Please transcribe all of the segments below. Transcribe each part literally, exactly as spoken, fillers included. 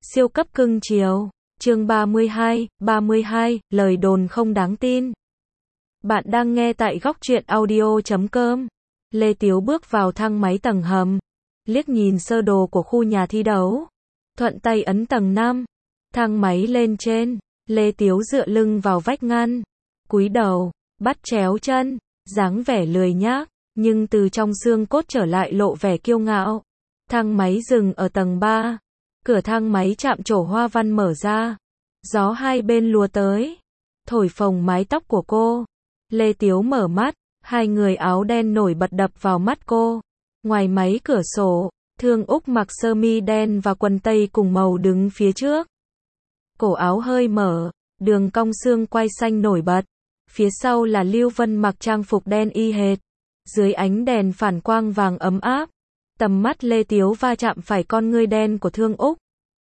Siêu cấp cưng chiều. Chương ba mươi hai, ba mươi hai, lời đồn không đáng tin. Bạn đang nghe tại góc truyện audio chấm com. Lê Tiếu bước vào thang máy tầng hầm, liếc nhìn sơ đồ của khu nhà thi đấu, thuận tay ấn tầng năm. Thang máy lên trên, Lê Tiếu dựa lưng vào vách ngăn, cúi đầu, bắt chéo chân, dáng vẻ lười nhác, nhưng từ trong xương cốt trở lại lộ vẻ kiêu ngạo. Thang máy dừng ở tầng ba. Cửa thang máy chạm trổ hoa văn mở ra. Gió hai bên lùa tới, thổi phồng mái tóc của cô. Lê Tiếu mở mắt, hai người áo đen nổi bật đập vào mắt cô. Ngoài máy cửa sổ, Thương Úc mặc sơ mi đen và quần tây cùng màu đứng phía trước. Cổ áo hơi mở, đường cong xương quai xanh nổi bật. Phía sau là Lưu Vân mặc trang phục đen y hệt. Dưới ánh đèn phản quang vàng ấm áp, tầm mắt Lê Tiếu va chạm phải con ngươi đen của Thương Úc.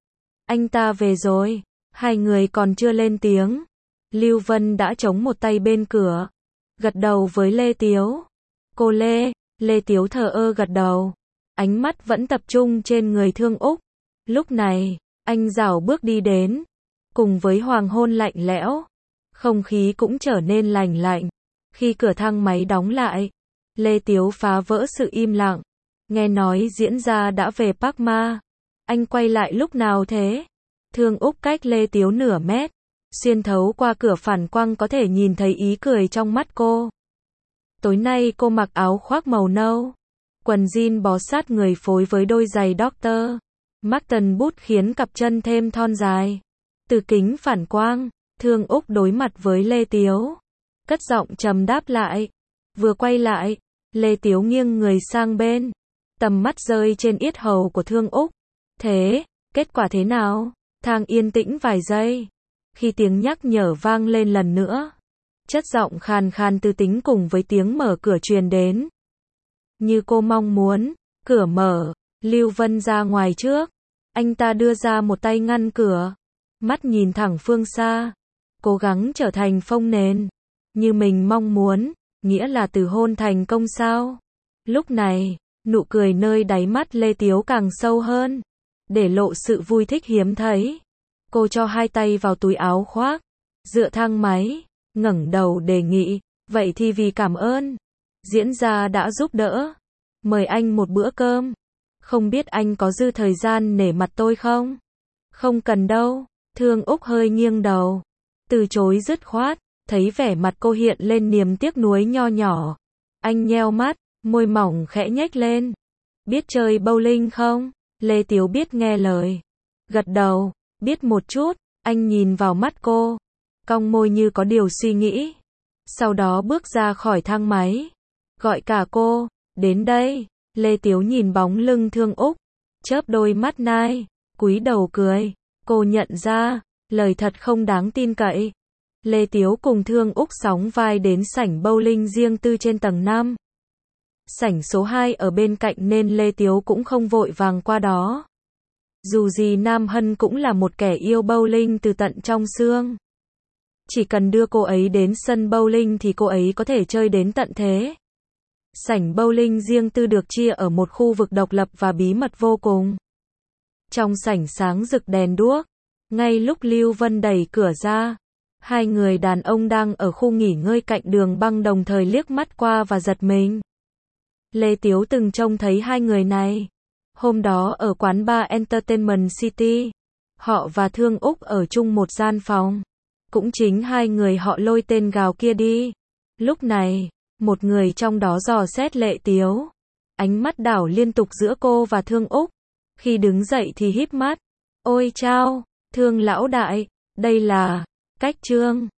Anh ta về rồi. Hai người còn chưa lên tiếng, Lưu Vân đã chống một tay bên cửa, gật đầu với Lê Tiếu. Cô Lê, Lê Tiếu thờ ơ gật đầu, ánh mắt vẫn tập trung trên người Thương Úc. Lúc này, anh rảo bước đi đến, cùng với hoàng hôn lạnh lẽo, không khí cũng trở nên lành lạnh. Khi cửa thang máy đóng lại, Lê Tiếu phá vỡ sự im lặng. Nghe nói diễn gia đã về Park Ma. Anh quay lại lúc nào thế? Thương Úc cách Lê Tiếu nửa mét, xuyên thấu qua cửa phản quang có thể nhìn thấy ý cười trong mắt cô. Tối nay cô mặc áo khoác màu nâu, quần jean bó sát người phối với đôi giày doctor Marten boot khiến cặp chân thêm thon dài. Từ kính phản quang, Thương Úc đối mặt với Lê Tiếu, cất giọng trầm đáp lại. Vừa quay lại, Lê Tiếu nghiêng người sang bên, tầm mắt rơi trên yết hầu của Thương Úc. Thế, kết quả thế nào? Thang yên tĩnh vài giây, khi tiếng nhắc nhở vang lên lần nữa, chất giọng khàn khàn tư tính cùng với tiếng mở cửa truyền đến. Như cô mong muốn, cửa mở, Lưu Vân ra ngoài trước. Anh ta đưa ra một tay ngăn cửa, mắt nhìn thẳng phương xa, cố gắng trở thành phông nền. Như mình mong muốn, nghĩa là từ hôn thành công sao? Lúc này, nụ cười nơi đáy mắt Lê Tiếu càng sâu hơn, để lộ sự vui thích hiếm thấy. Cô cho hai tay vào túi áo khoác, dựa thang máy, ngẩng đầu đề nghị, vậy thì vì cảm ơn diễn gia đã giúp đỡ, mời anh một bữa cơm. Không biết anh có dư thời gian nể mặt tôi không? Không cần đâu. Thương Úc hơi nghiêng đầu, từ chối dứt khoát. Thấy vẻ mặt cô hiện lên niềm tiếc nuối nho nhỏ, anh nheo mắt, môi mỏng khẽ nhếch lên. Biết chơi bowling không? Lê Tiếu biết nghe lời, gật đầu. Biết một chút. Anh nhìn vào mắt cô, cong môi như có điều suy nghĩ, sau đó bước ra khỏi thang máy, gọi cả cô, đến đây. Lê Tiếu nhìn bóng lưng Thương Úc, chớp đôi mắt nai, cúi đầu cười. Cô nhận ra, lời thật không đáng tin cậy. Lê Tiếu cùng Thương Úc sóng vai đến sảnh bowling riêng tư trên tầng năm. Sảnh số hai ở bên cạnh nên Lê Tiếu cũng không vội vàng qua đó. Dù gì Nam Hân cũng là một kẻ yêu bowling từ tận trong xương. Chỉ cần đưa cô ấy đến sân bowling thì cô ấy có thể chơi đến tận thế. Sảnh bowling riêng tư được chia ở một khu vực độc lập và bí mật vô cùng. Trong sảnh sáng rực đèn đuốc, ngay lúc Lưu Vân đẩy cửa ra, hai người đàn ông đang ở khu nghỉ ngơi cạnh đường băng đồng thời liếc mắt qua và giật mình. Lê Tiếu từng trông thấy hai người này. Hôm đó ở quán bar Entertainment City, họ và Thương Úc ở chung một gian phòng. Cũng chính hai người họ lôi tên gào kia đi. Lúc này, một người trong đó dò xét Lê Tiếu. Ánh mắt đảo liên tục giữa cô và Thương Úc. Khi đứng dậy thì híp mắt. Ôi chao, Thương lão đại, đây là Cách Trương.